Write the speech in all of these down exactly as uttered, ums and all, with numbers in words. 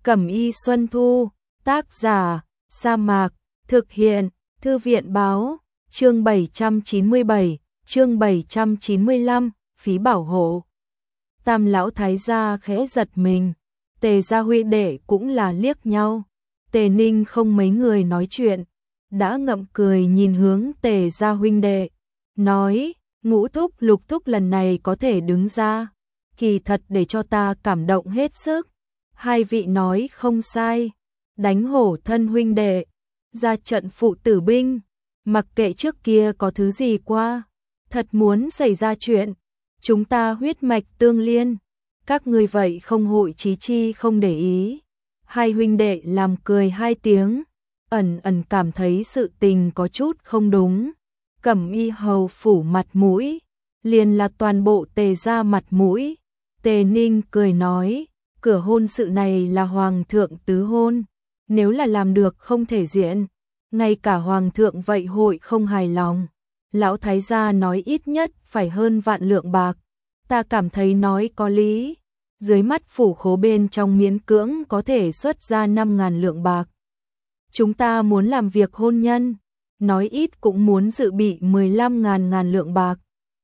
Cẩm y Xuân Thu, tác giả, Sa Mạc, thực hiện, Thư viện báo, chương bảy trăm chín mươi bảy, chương bảy trăm chín mươi lăm, phí bảo hộ. Tam lão thái gia khẽ giật mình, Tề gia huynh đệ cũng là liếc nhau. Tề Ninh không mấy người nói chuyện, đã ngậm cười nhìn hướng Tề gia huynh đệ, nói, Ngũ thúc Lục thúc lần này có thể đứng ra, kỳ thật để cho ta cảm động hết sức. Hai vị nói không sai, đánh hổ thân huynh đệ, ra trận phụ tử binh, mặc kệ trước kia có thứ gì qua, thật muốn xảy ra chuyện, chúng ta huyết mạch tương liên, các ngươi vậy không hội chí chi không để ý. Hai huynh đệ làm cười hai tiếng, ẩn ẩn cảm thấy sự tình có chút không đúng. Cẩm y hầu phủ mặt mũi, liền là toàn bộ Tề gia mặt mũi. Tề Ninh cười nói, cửa hôn sự này là hoàng thượng tứ hôn, nếu là làm được không thể diện, ngay cả hoàng thượng vậy hội không hài lòng. Lão thái gia nói ít nhất phải hơn vạn lượng bạc, ta cảm thấy nói có lý, dưới mắt phủ khố bên trong miễn cưỡng có thể xuất ra năm ngàn lượng bạc. Chúng ta muốn làm việc hôn nhân, nói ít cũng muốn dự bị mười lăm ngàn ngàn lượng bạc.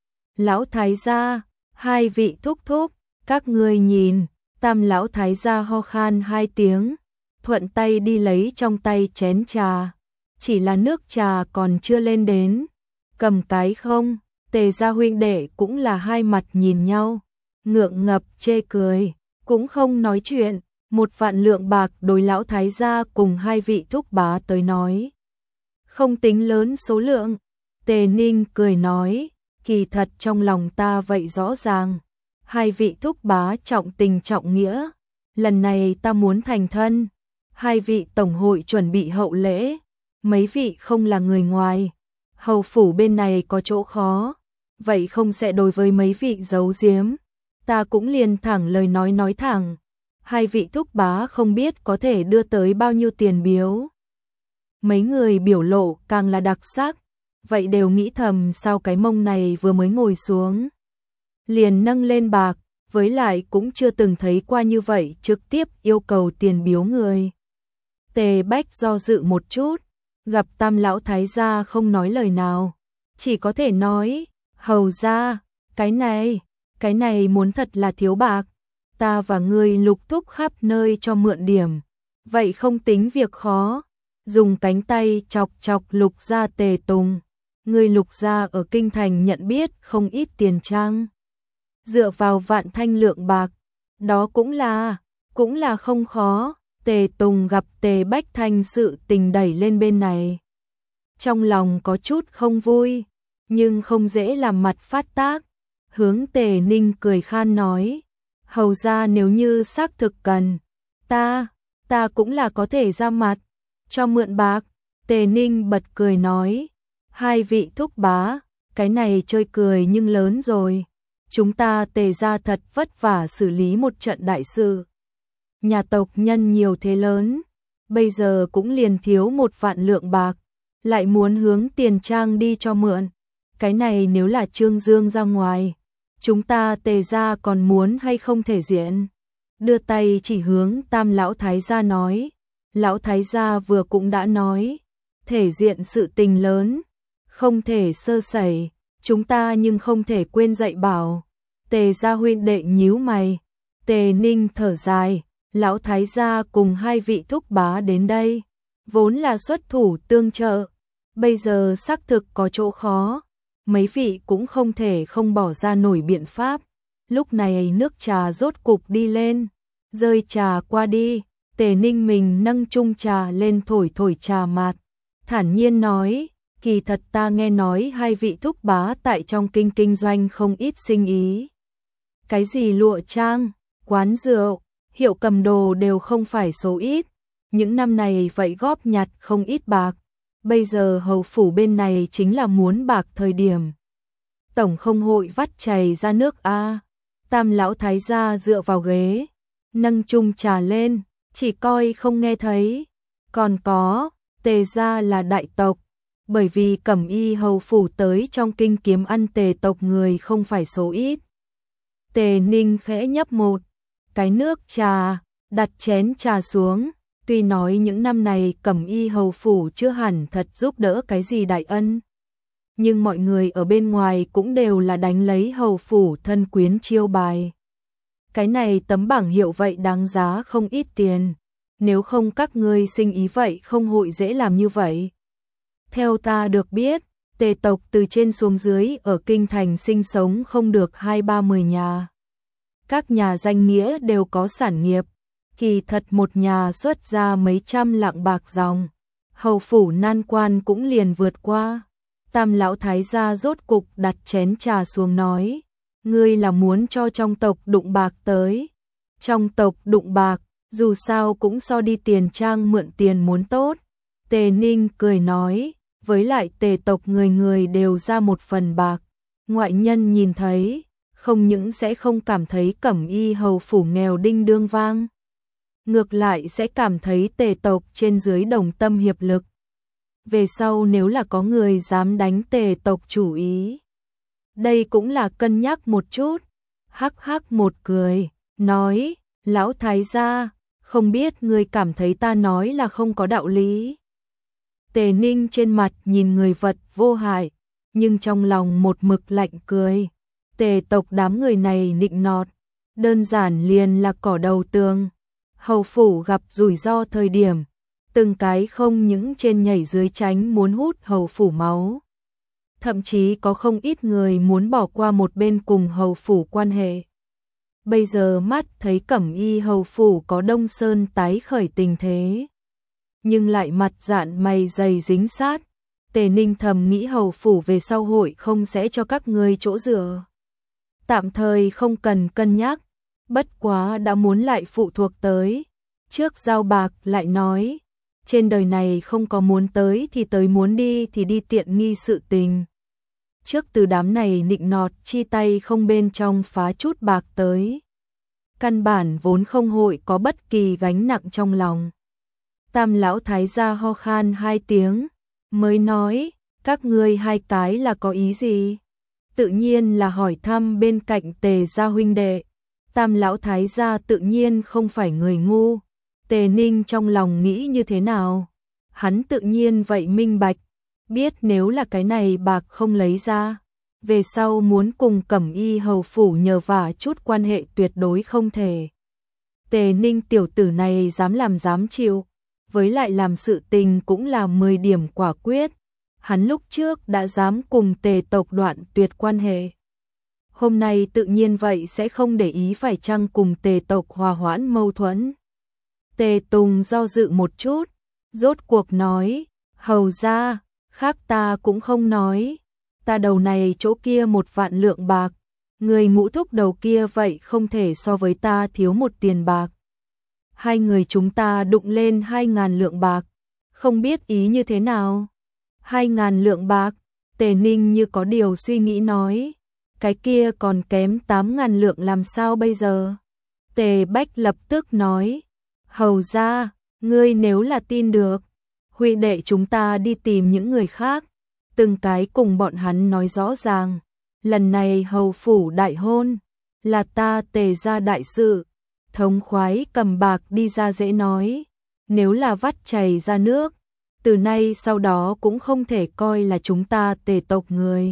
Lão thái gia, hai vị thúc thúc, các ngươi nhìn. Tam lão thái gia ho khan hai tiếng, thuận tay đi lấy trong tay chén trà, chỉ là nước trà còn chưa lên đến, cầm cái không. Tề gia huynh đệ cũng là hai mặt nhìn nhau, ngượng ngập chê cười, cũng không nói chuyện. Một vạn lượng bạc đối lão thái gia cùng hai vị thúc bá tới nói, không tính lớn số lượng. Tề Ninh cười nói, kỳ thật trong lòng ta vậy rõ ràng, hai vị thúc bá trọng tình trọng nghĩa, lần này ta muốn thành thân, hai vị tổng hội chuẩn bị hậu lễ, mấy vị không là người ngoài, hầu phủ bên này có chỗ khó, vậy không sẽ đối với mấy vị giấu giếm, ta cũng liền thẳng lời nói nói thẳng, hai vị thúc bá không biết có thể đưa tới bao nhiêu tiền biếu. Mấy người biểu lộ càng là đặc sắc, vậy đều nghĩ thầm sao cái mông này vừa mới ngồi xuống liền nâng lên bạc, với lại cũng chưa từng thấy qua như vậy trực tiếp yêu cầu tiền biếu người. Tề Bách do dự một chút, gặp Tam lão thái gia không nói lời nào, chỉ có thể nói, hầu gia, cái này, cái này muốn thật là thiếu bạc, ta và ngươi Lục thúc khắp nơi cho mượn điểm, vậy không tính việc khó. Dùng cánh tay chọc chọc Lục gia Tề Tùng, ngươi Lục gia ở kinh thành nhận biết không ít tiền trang, dựa vào vạn thanh lượng bạc, đó cũng là, cũng là không khó. Tề Tùng gặp Tề Bách Thanh sự tình đẩy lên bên này, trong lòng có chút không vui, nhưng không dễ làm mặt phát tác, hướng Tề Ninh cười khan nói, hầu ra nếu như xác thực cần, ta, ta cũng là có thể ra mặt, cho mượn bạc. Tề Ninh bật cười nói, hai vị thúc bá, cái này chơi cười nhưng lớn rồi. Chúng ta Tề gia thật vất vả xử lý một trận đại sự. Nhà tộc nhân nhiều thế lớn, bây giờ cũng liền thiếu một vạn lượng bạc, lại muốn hướng tiền trang đi cho mượn. Cái này nếu là Trương Dương ra ngoài, chúng ta Tề gia còn muốn hay không thể diện. Đưa tay chỉ hướng Tam lão thái gia nói, lão thái gia vừa cũng đã nói, thể diện sự tình lớn, không thể sơ sẩy, chúng ta nhưng không thể quên dạy bảo. Tề gia huynh đệ nhíu mày, Tề Ninh thở dài, lão thái gia cùng hai vị thúc bá đến đây, vốn là xuất thủ tương trợ, bây giờ xác thực có chỗ khó, mấy vị cũng không thể không bỏ ra nổi biện pháp. Lúc này nước trà rốt cục đi lên, rơi trà qua đi, Tề Ninh mình nâng chung trà lên thổi thổi trà mạt, thản nhiên nói, kỳ thật ta nghe nói hai vị thúc bá tại trong kinh kinh doanh không ít sinh ý. Cái gì lụa trang, quán rượu, hiệu cầm đồ đều không phải số ít, những năm này vậy góp nhặt không ít bạc, bây giờ hầu phủ bên này chính là muốn bạc thời điểm. Tổng không hội vắt chảy ra nước a. Tam lão thái gia dựa vào ghế, nâng chung trà lên, chỉ coi không nghe thấy. Còn có, Tề gia là đại tộc, bởi vì Cẩm y hầu phủ tới trong kinh kiếm ăn Tề tộc người không phải số ít. Tề Ninh khẽ nhấp một cái nước trà, đặt chén trà xuống, tuy nói những năm này Cẩm Y hầu phủ chưa hẳn thật giúp đỡ cái gì đại ân, nhưng mọi người ở bên ngoài cũng đều là đánh lấy hầu phủ thân quyến chiêu bài. Cái này tấm bảng hiệu vậy đáng giá không ít tiền, nếu không các ngươi sinh ý vậy không hội dễ làm như vậy. Theo ta được biết, Tề tộc từ trên xuống dưới ở kinh thành sinh sống không được hai ba mười nhà. Các nhà danh nghĩa đều có sản nghiệp, kỳ thật một nhà xuất ra mấy trăm lạng bạc dòng, hầu phủ nan quan cũng liền vượt qua. Tam lão thái gia rốt cục đặt chén trà xuống nói, ngươi là muốn cho trong tộc đụng bạc tới. Trong tộc đụng bạc, dù sao cũng so đi tiền trang mượn tiền muốn tốt. Tề Ninh cười nói, với lại Tề tộc người người đều ra một phần bạc. Ngoại nhân nhìn thấy, không những sẽ không cảm thấy Cẩm Y hầu phủ nghèo đinh đương vang, ngược lại sẽ cảm thấy Tề tộc trên dưới đồng tâm hiệp lực. Về sau nếu là có người dám đánh Tề tộc chủ ý, đây cũng là cân nhắc một chút. Hắc hắc một cười, nói, lão thái gia, không biết ngươi cảm thấy ta nói là không có đạo lý. Tề Ninh trên mặt nhìn người vật vô hại, nhưng trong lòng một mực lạnh cười. Tề tộc đám người này nịnh nọt, đơn giản liền là cỏ đầu tường. Hầu phủ gặp rủi ro thời điểm, từng cái không những trên nhảy dưới tránh muốn hút hầu phủ máu. Thậm chí có không ít người muốn bỏ qua một bên cùng hầu phủ quan hệ. Bây giờ mắt thấy Cẩm Y hầu phủ có Đông Sơn tái khởi tình thế, nhưng lại mặt dạn mày dày dính sát. Tề Ninh thầm nghĩ hầu phủ về sau hội không sẽ cho các ngươi chỗ dựa. Tạm thời không cần cân nhắc, bất quá đã muốn lại phụ thuộc tới. Trước giao bạc lại nói, trên đời này không có muốn tới thì tới, muốn đi thì đi tiện nghi sự tình. Trước từ đám này nịnh nọt chi tay không bên trong phá chút bạc tới. Căn bản vốn không hội có bất kỳ gánh nặng trong lòng. Tam lão thái gia ho khan hai tiếng, mới nói, các ngươi hai cái là có ý gì? Tự nhiên là hỏi thăm bên cạnh Tề gia huynh đệ. Tam lão thái gia tự nhiên không phải người ngu. Tề Ninh trong lòng nghĩ như thế nào? Hắn tự nhiên vậy minh bạch, biết nếu là cái này bạc không lấy ra, về sau muốn cùng Cẩm Y hầu phủ nhờ vả chút quan hệ tuyệt đối không thể. Tề Ninh tiểu tử này dám làm dám chịu, với lại làm sự tình cũng là mười điểm quả quyết. Hắn lúc trước đã dám cùng Tề tộc đoạn tuyệt quan hệ, hôm nay tự nhiên vậy sẽ không để ý phải chăng cùng Tề tộc hòa hoãn mâu thuẫn. Tề Tùng do dự một chút, rốt cuộc nói, hầu ra, khác ta cũng không nói, ta đầu này chỗ kia một vạn lượng bạc, người ngũ thúc đầu kia vậy không thể so với ta thiếu một tiền bạc. Hai người chúng ta đụng lên hai ngàn lượng bạc, không biết ý như thế nào. Hai ngàn lượng bạc, Tề Ninh như có điều suy nghĩ nói, cái kia còn kém tám ngàn lượng làm sao bây giờ? Tề Bách lập tức nói, hầu ra, ngươi nếu là tin được, huynh đệ chúng ta đi tìm những người khác, từng cái cùng bọn hắn nói rõ ràng, lần này hầu phủ đại hôn, là ta Tề gia đại sự, thống khoái cầm bạc đi ra dễ nói, nếu là vắt chảy ra nước, từ nay sau đó cũng không thể coi là chúng ta Tề tộc người.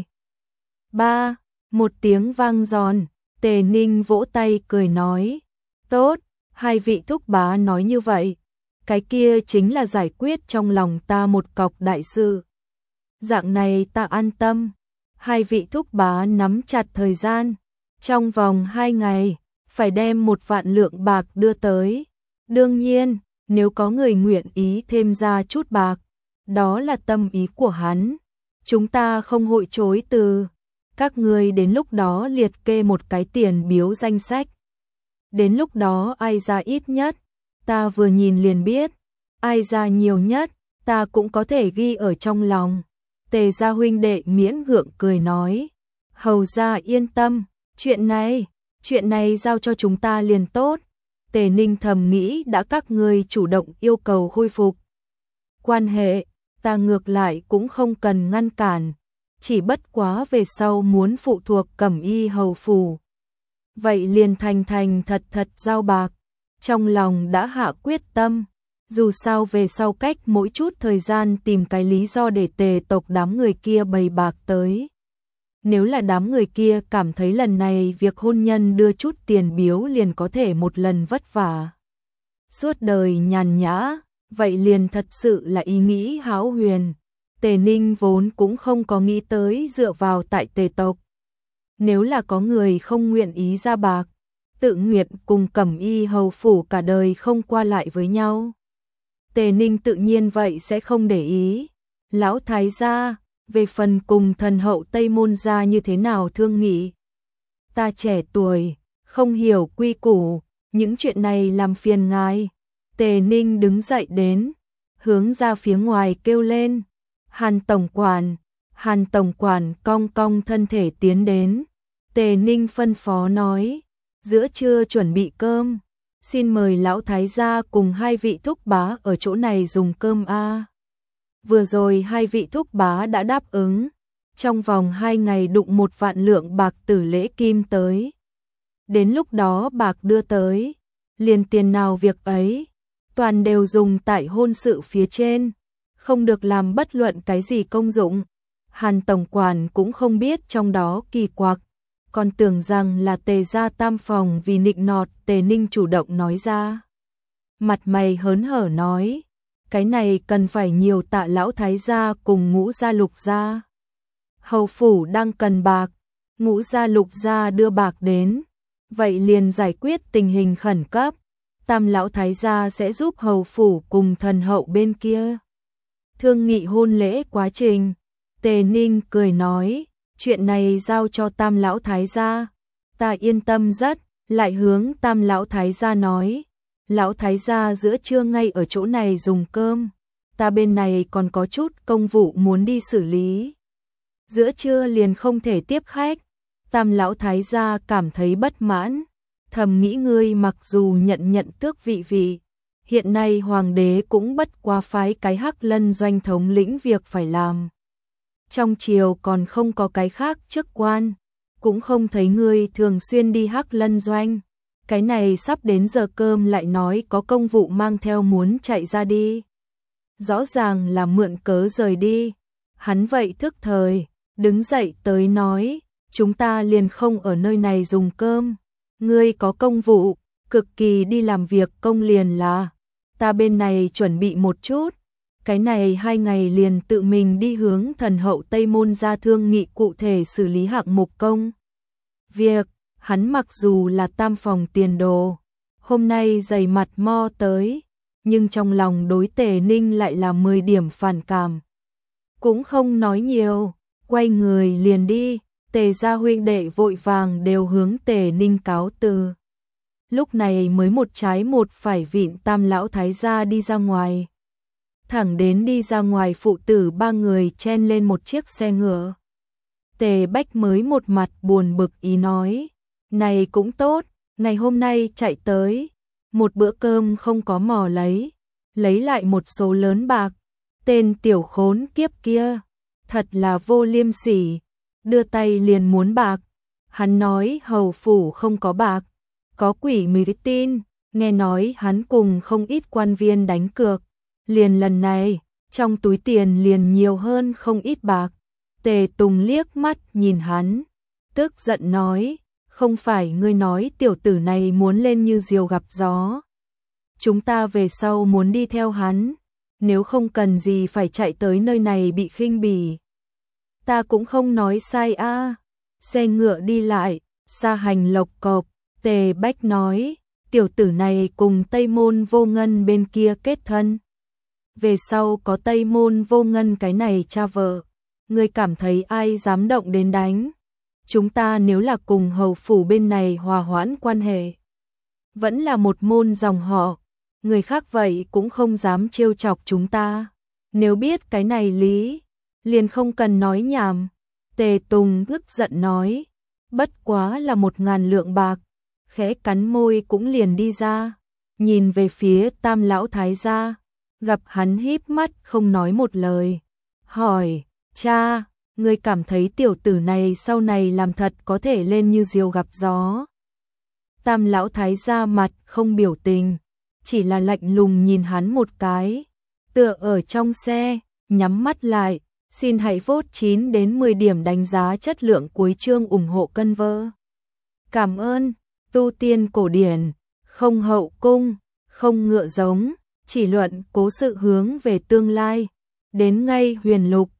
Ba, một tiếng vang giòn, Tề Ninh vỗ tay cười nói, tốt, hai vị thúc bá nói như vậy, cái kia chính là giải quyết trong lòng ta một cọc đại sự. Dạng này ta an tâm. Hai vị thúc bá nắm chặt thời gian, trong vòng hai ngày, phải đem một vạn lượng bạc đưa tới. Đương nhiên, nếu có người nguyện ý thêm ra chút bạc, đó là tâm ý của hắn, chúng ta không hội chối từ. Các người đến lúc đó liệt kê một cái tiền biếu danh sách. Đến lúc đó ai ra ít nhất, ta vừa nhìn liền biết, ai ra nhiều nhất, ta cũng có thể ghi ở trong lòng. Tề gia huynh đệ miễn gượng cười nói, hầu gia yên tâm, chuyện này, chuyện này giao cho chúng ta liền tốt. Tề Ninh thầm nghĩ đã các ngươi chủ động yêu cầu khôi phục quan hệ, ta ngược lại cũng không cần ngăn cản, chỉ bất quá về sau muốn phụ thuộc Cẩm Y hầu phủ. Vậy liền thành thành thật thật giao bạc, trong lòng đã hạ quyết tâm. Dù sao về sau cách mỗi chút thời gian tìm cái lý do để Tề tộc đám người kia bày bạc tới. Nếu là đám người kia cảm thấy lần này việc hôn nhân đưa chút tiền biếu liền có thể một lần vất vả suốt đời nhàn nhã, vậy liền thật sự là ý nghĩ hão huyền. Tề Ninh vốn cũng không có nghĩ tới dựa vào tại Tề tộc. Nếu là có người không nguyện ý ra bạc, tự nguyện cùng Cẩm Y hầu phủ cả đời không qua lại với nhau, Tề Ninh tự nhiên vậy sẽ không để ý. Lão thái gia, về phần cùng thần hậu Tây Môn gia như thế nào thương nghị, ta trẻ tuổi, không hiểu quy củ, những chuyện này làm phiền ngài. Tề Ninh đứng dậy đến, hướng ra phía ngoài kêu lên, Hàn tổng quản. Hàn tổng quản cong cong thân thể tiến đến. Tề Ninh phân phó nói, giữa trưa chuẩn bị cơm, xin mời lão thái gia cùng hai vị thúc bá ở chỗ này dùng cơm a. Vừa rồi hai vị thúc bá đã đáp ứng, trong vòng hai ngày đụng một vạn lượng bạc tử lễ kim tới. Đến lúc đó bạc đưa tới, liền tiền nào việc ấy, toàn đều dùng tại hôn sự phía trên, không được làm bất luận cái gì công dụng. Hàn tổng quản cũng không biết trong đó kỳ quặc, còn tưởng rằng là Tề gia tam phòng vì nịnh nọt. Tề Ninh chủ động nói ra, mặt mày hớn hở nói, cái này cần phải nhiều tạ lão thái gia cùng Ngũ gia Lục gia. Hầu phủ đang cần bạc, Ngũ gia Lục gia đưa bạc đến, vậy liền giải quyết tình hình khẩn cấp. Tam lão thái gia sẽ giúp hầu phủ cùng thần hậu bên kia thương nghị hôn lễ quá trình. Tề Ninh cười nói, chuyện này giao cho Tam lão thái gia, ta yên tâm rất. Lại hướng Tam lão thái gia nói, lão thái gia giữa trưa ngay ở chỗ này dùng cơm, ta bên này còn có chút công vụ muốn đi xử lý, giữa trưa liền không thể tiếp khách. Tam lão thái gia cảm thấy bất mãn, thầm nghĩ ngươi mặc dù nhận nhận tước vị vị, hiện nay hoàng đế cũng bất quá phái cái Hắc Lân doanh thống lĩnh việc phải làm. Trong triều còn không có cái khác chức quan, cũng không thấy ngươi thường xuyên đi Hắc Lân doanh. Cái này sắp đến giờ cơm lại nói có công vụ mang theo muốn chạy ra đi. Rõ ràng là mượn cớ rời đi. Hắn vậy thức thời, đứng dậy tới nói, chúng ta liền không ở nơi này dùng cơm. Ngươi có công vụ, cực kỳ đi làm việc công liền là, ta bên này chuẩn bị một chút. Cái này hai ngày liền tự mình đi hướng thần hậu Tây Môn gia thương nghị cụ thể xử lý hạng mục công việc. Hắn mặc dù là tam phòng tiền đồ, hôm nay dày mặt mo tới, nhưng trong lòng đối Tề Ninh lại là mười điểm phản cảm. Cũng không nói nhiều, quay người liền đi. Tề gia huynh đệ vội vàng đều hướng Tề Ninh cáo từ. Lúc này mới một trái một phải vịn Tam lão thái gia đi ra ngoài. Thẳng đến đi ra ngoài phụ tử ba người chen lên một chiếc xe ngựa. Tề Bách mới một mặt buồn bực ý nói, này cũng tốt, ngày hôm nay chạy tới, một bữa cơm không có mò lấy, lấy lại một số lớn bạc, tên tiểu khốn kiếp kia, thật là vô liêm sỉ, đưa tay liền muốn bạc. Hắn nói hầu phủ không có bạc, có quỷ mì tin, nghe nói hắn cùng không ít quan viên đánh cược, liền lần này, trong túi tiền liền nhiều hơn không ít bạc. Tề Tùng liếc mắt nhìn hắn, tức giận nói, không phải ngươi nói tiểu tử này muốn lên như diều gặp gió. Chúng ta về sau muốn đi theo hắn, nếu không cần gì phải chạy tới nơi này bị khinh bỉ. Ta cũng không nói sai a. À. Xe ngựa đi lại, xa hành lộc cộc. Tề Bách nói, tiểu tử này cùng Tây Môn Vô Ngân bên kia kết thân. Về sau có Tây Môn Vô Ngân cái này cha vợ, ngươi cảm thấy ai dám động đến đánh? Chúng ta nếu là cùng hầu phủ bên này hòa hoãn quan hệ, vẫn là một môn dòng họ, người khác vậy cũng không dám trêu chọc chúng ta. Nếu biết cái này lý, liền không cần nói nhảm. Tề Tùng tức giận nói, bất quá là một ngàn lượng bạc, khẽ cắn môi cũng liền đi ra, nhìn về phía Tam lão thái gia, gặp hắn híp mắt không nói một lời, hỏi, cha, ngươi cảm thấy tiểu tử này sau này làm thật có thể lên như diều gặp gió? Tam lão thái gia mặt không biểu tình, chỉ là lạnh lùng nhìn hắn một cái, tựa ở trong xe, nhắm mắt lại, xin hãy vote chín đến mười điểm đánh giá chất lượng cuối chương ủng hộ cân vơ. Cảm ơn, tu tiên cổ điển, không hậu cung, không ngựa giống, chỉ luận cố sự hướng về tương lai, đến ngay huyền lục,